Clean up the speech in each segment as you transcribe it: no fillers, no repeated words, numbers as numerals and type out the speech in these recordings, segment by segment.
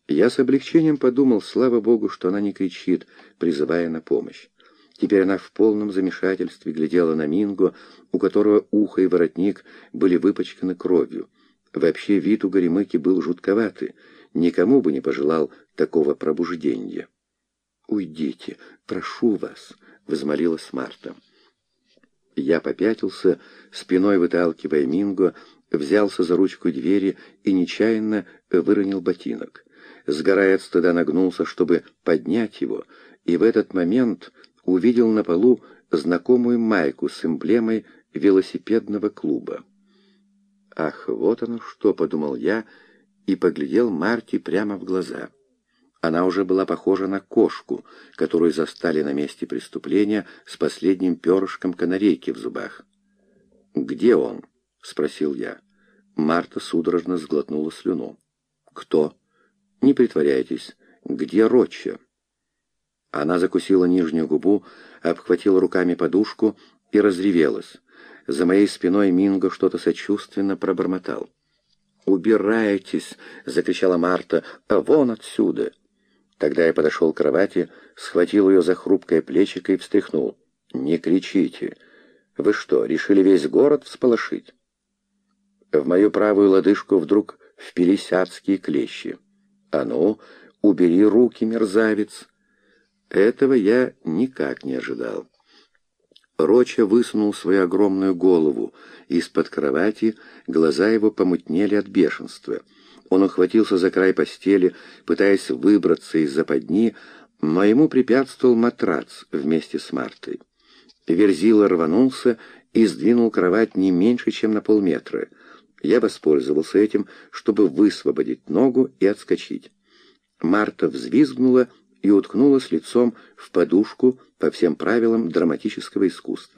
Я с облегчением подумал, слава богу, что она не кричит, призывая на помощь. Теперь она в полном замешательстве глядела на Минго, у которого ухо и воротник были выпачканы кровью. Вообще вид у Горемыки был жутковатый, никому бы не пожелал такого пробуждения. «Уйдите, прошу вас», — взмолилась Марта. Я попятился, спиной выталкивая Минго, взялся за ручку двери и нечаянно выронил ботинок. Сгорая от стыда, нагнулся, чтобы поднять его, и в этот момент увидел на полу знакомую майку с эмблемой велосипедного клуба. «Ах, вот оно что!» — подумал я и поглядел Марте прямо в глаза. Она уже была похожа на кошку, которую застали на месте преступления с последним перышком канарейки в зубах. «Где он?» — спросил я. Марта судорожно сглотнула слюну. «Кто?» «Не притворяйтесь. Где Роччо?» Она закусила нижнюю губу, обхватила руками подушку и разревелась. За моей спиной Минго что-то сочувственно пробормотал. «Убирайтесь!» — закричала Марта. «Вон отсюда!» Тогда я подошел к кровати, схватил ее за хрупкое плечико и встряхнул. «Не кричите! Вы что, решили весь город всполошить?» В мою правую лодыжку вдруг впились адские клещи. «А ну, убери руки, мерзавец!» Этого я никак не ожидал. Роччо высунул свою огромную голову из-под кровати, глаза его помутнели от бешенства. Он ухватился за край постели, пытаясь выбраться из западни, но ему препятствовал матрац вместе с Мартой. Верзила рванулся и сдвинул кровать не меньше, чем на полметра. Я воспользовался этим, чтобы высвободить ногу и отскочить. Марта взвизгнула и уткнулась лицом в подушку по всем правилам драматического искусства.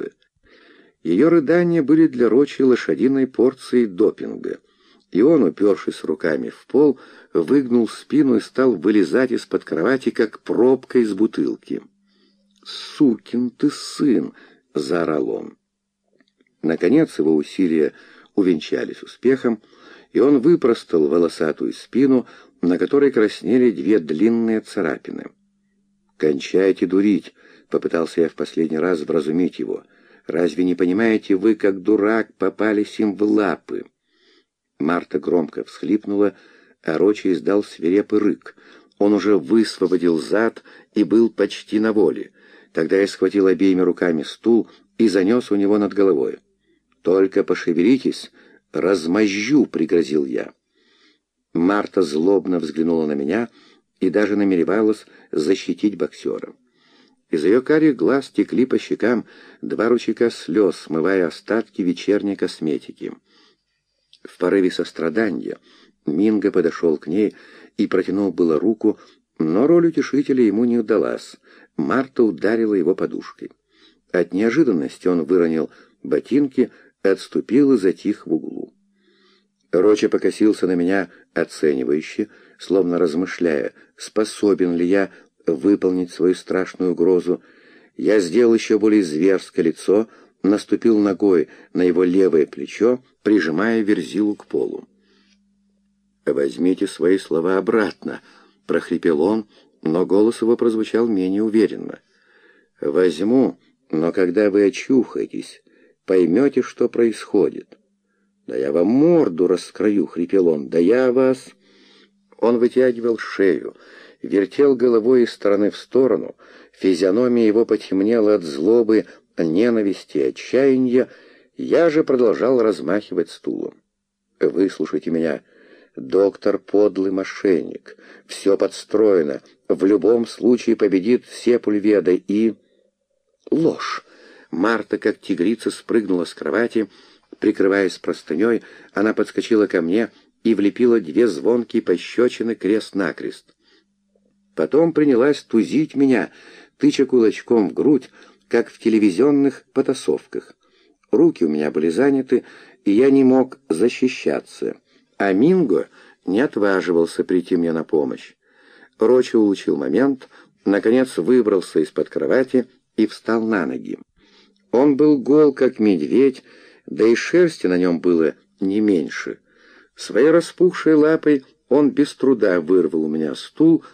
Ее рыдания были для Роччо лошадиной порцией допинга, и он, упершись руками в пол, выгнул спину и стал вылезать из-под кровати, как пробка из бутылки. «Сукин ты сын!» — заорал он. Наконец его усилия увенчались успехом, и он выпростал волосатую спину, на которой краснели две длинные царапины. «Кончайте дурить!» — попытался я в последний раз вразумить его. «Разве не понимаете вы, как дурак, попались им в лапы?» Марта громко всхлипнула, а Роччо издал свирепый рык. Он уже высвободил зад и был почти на воле. Тогда я схватил обеими руками стул и занес у него над головой. «Только пошевелитесь, размозжу!» — пригрозил я. Марта злобно взглянула на меня и даже намеревалась защитить боксера. Из ее карих глаз текли по щекам два ручейка слез, смывая остатки вечерней косметики. В порыве сострадания Минго подошел к ней и протянул было руку, но роль утешителя ему не удалась. Марта ударила его подушкой. От неожиданности он выронил ботинки, отступил и затих в углу. Роччо покосился на меня оценивающе, словно размышляя, способен ли я выполнить свою страшную угрозу. Я сделал еще более зверское лицо, наступил ногой на его левое плечо, прижимая Верзилу к полу. «Возьмите свои слова обратно», — прохрипел он, но голос его прозвучал менее уверенно. «Возьму, но когда вы очухаетесь, поймете, что происходит». «Да я вам морду раскрою», — хрипел он, — «да я вас...» Он вытягивал шею, вертел головой из стороны в сторону, физиономия его потемнела от злобы, ненависти, отчаяния. Я же продолжал размахивать стулом. «Выслушайте меня, доктор подлый мошенник, все подстроено, в любом случае победит Сепульведа и...» Ложь! Марта, как тигрица, спрыгнула с кровати. Прикрываясь простыней, она подскочила ко мне и влепила две звонкие пощечины крест-накрест. Потом принялась тузить меня, тыча кулачком в грудь, как в телевизионных потасовках. Руки у меня были заняты, и я не мог защищаться, а Минго не отваживался прийти мне на помощь. Роччо улучил момент, наконец выбрался из-под кровати и встал на ноги. Он был гол, как медведь, да и шерсти на нем было не меньше. Своей распухшей лапой Он без труда вырвал у меня стул